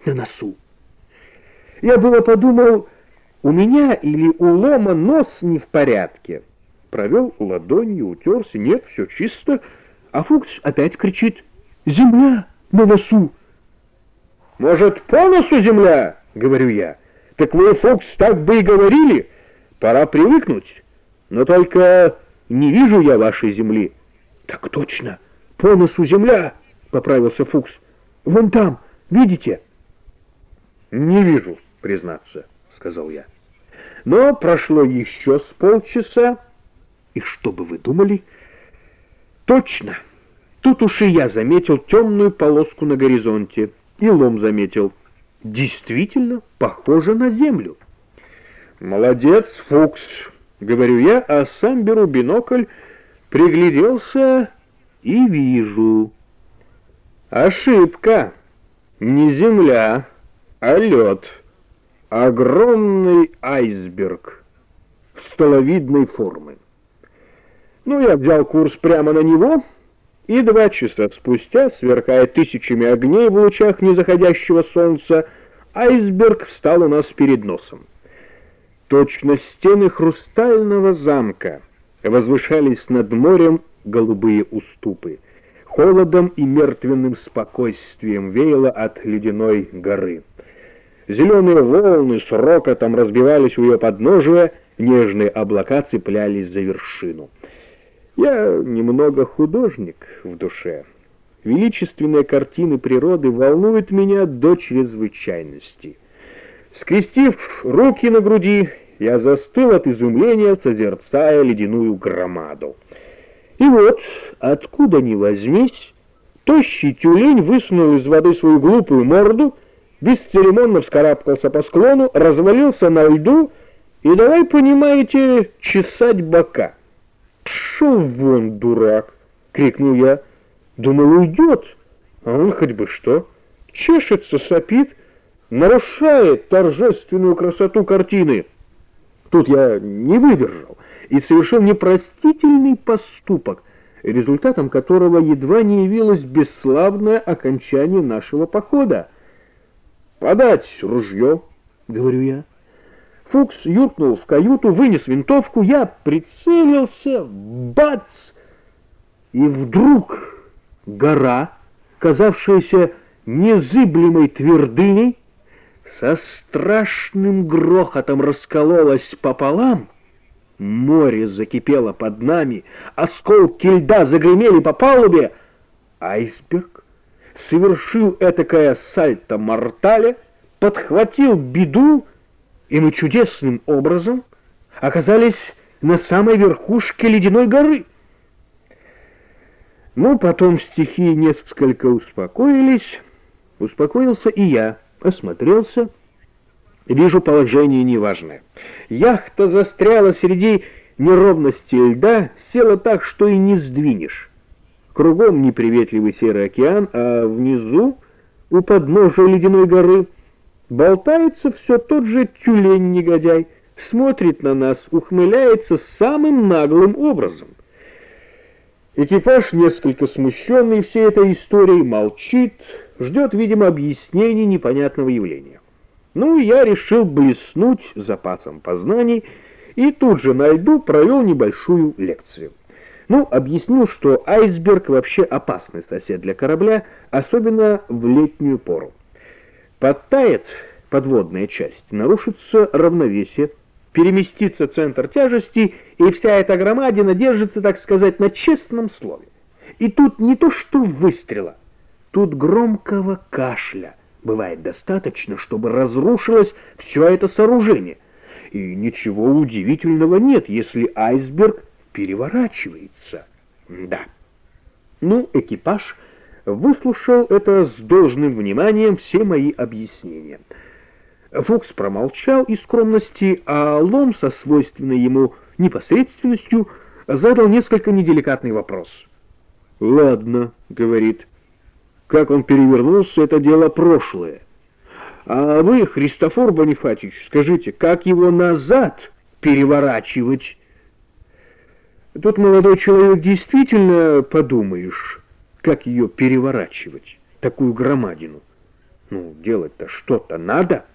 на носу. Я было подумал, у меня или у Лома нос не в порядке. Провел ладонью, утерся, нет, все чисто. А Фукс опять кричит: «Земля на носу!» «Может, по носу земля?» — говорю я. «Так вы, Фукс, так бы и говорили. Пора привыкнуть. Но только не вижу я вашей земли». «Так точно, по носу земля!» — поправился Фукс. «Вон там, видите?» «Не вижу, признаться», — сказал я. Но прошло еще с полчаса, и что бы вы думали? Точно, тут уж и я заметил темную полоску на горизонте, и Лом заметил. Действительно, похоже на землю. «Молодец, Фукс», — говорю я, а сам беру бинокль, пригляделся и вижу. Ошибка. Не земля, а лед. Огромный айсберг столовидной формы. Ну, я взял курс прямо на него, и 2 часа спустя, сверкая тысячами огней в лучах незаходящего солнца, айсберг встал у нас перед носом. Точно стены хрустального замка возвышались над морем голубые уступы. Холодом и мертвенным спокойствием веяло от ледяной горы. Зеленые волны с рокотом разбивались у ее подножия, нежные облака цеплялись за вершину. Я немного художник в душе. Величественные картины природы волнуют меня до чрезвычайности. Скрестив руки на груди, я застыл от изумления, созерцая ледяную громаду. И вот, откуда ни возьмись, тощий тюлень высунул из воды свою глупую морду, бесцеремонно вскарабкался по склону, развалился на льду и давай, понимаете, чесать бока. «Пшел вон, дурак!» — крикнул я. Думал, уйдет, а он хоть бы что. Чешется, сопит, нарушает торжественную красоту картины. Тут я не выдержал и совершил непростительный поступок, результатом которого едва не явилось бесславное окончание нашего похода. «Подать ружье», — говорю я. Фукс юркнул в каюту, вынес винтовку, я прицелился, бац! И вдруг гора, казавшаяся незыблемой твердыней, со страшным грохотом раскололась пополам, море закипело под нами, осколки льда загремели по палубе, айсберг совершил этакое сальто-мортале, подхватил беду, и мы чудесным образом оказались на самой верхушке ледяной горы. Ну, потом стихии несколько успокоились, успокоился и я, осмотрелся, вижу положение неважное. Яхта застряла среди неровности льда, села так, что и не сдвинешь. Кругом неприветливый серый океан, а внизу, у подножия ледяной горы, болтается все тот же тюлень-негодяй, смотрит на нас, ухмыляется самым наглым образом. Экипаж, несколько смущенный всей этой историей, молчит, ждет, видимо, объяснений непонятного явления. Ну, я решил блеснуть запасом познаний и тут же на льду провел небольшую лекцию. Ну, объяснил, что айсберг вообще опасный сосед для корабля, особенно в летнюю пору. Подтает подводная часть, нарушится равновесие, переместится центр тяжести, и вся эта громадина держится, так сказать, на честном слове. И тут не то что выстрела, тут громкого кашля бывает достаточно, чтобы разрушилось все это сооружение. И ничего удивительного нет, если айсберг переворачивается. Да. Ну, экипаж выслушал это с должным вниманием, все мои объяснения. Фукс промолчал из скромности, а Лом со свойственной ему непосредственностью задал несколько неделикатный вопрос. «Ладно», — говорит, — «как он перевернулся, это дело прошлое. А вы, Христофор Бонифатич, скажите, как его назад переворачивать?» Тут, молодой человек, действительно подумаешь, как ее переворачивать, такую громадину. Ну, делать-то что-то надо.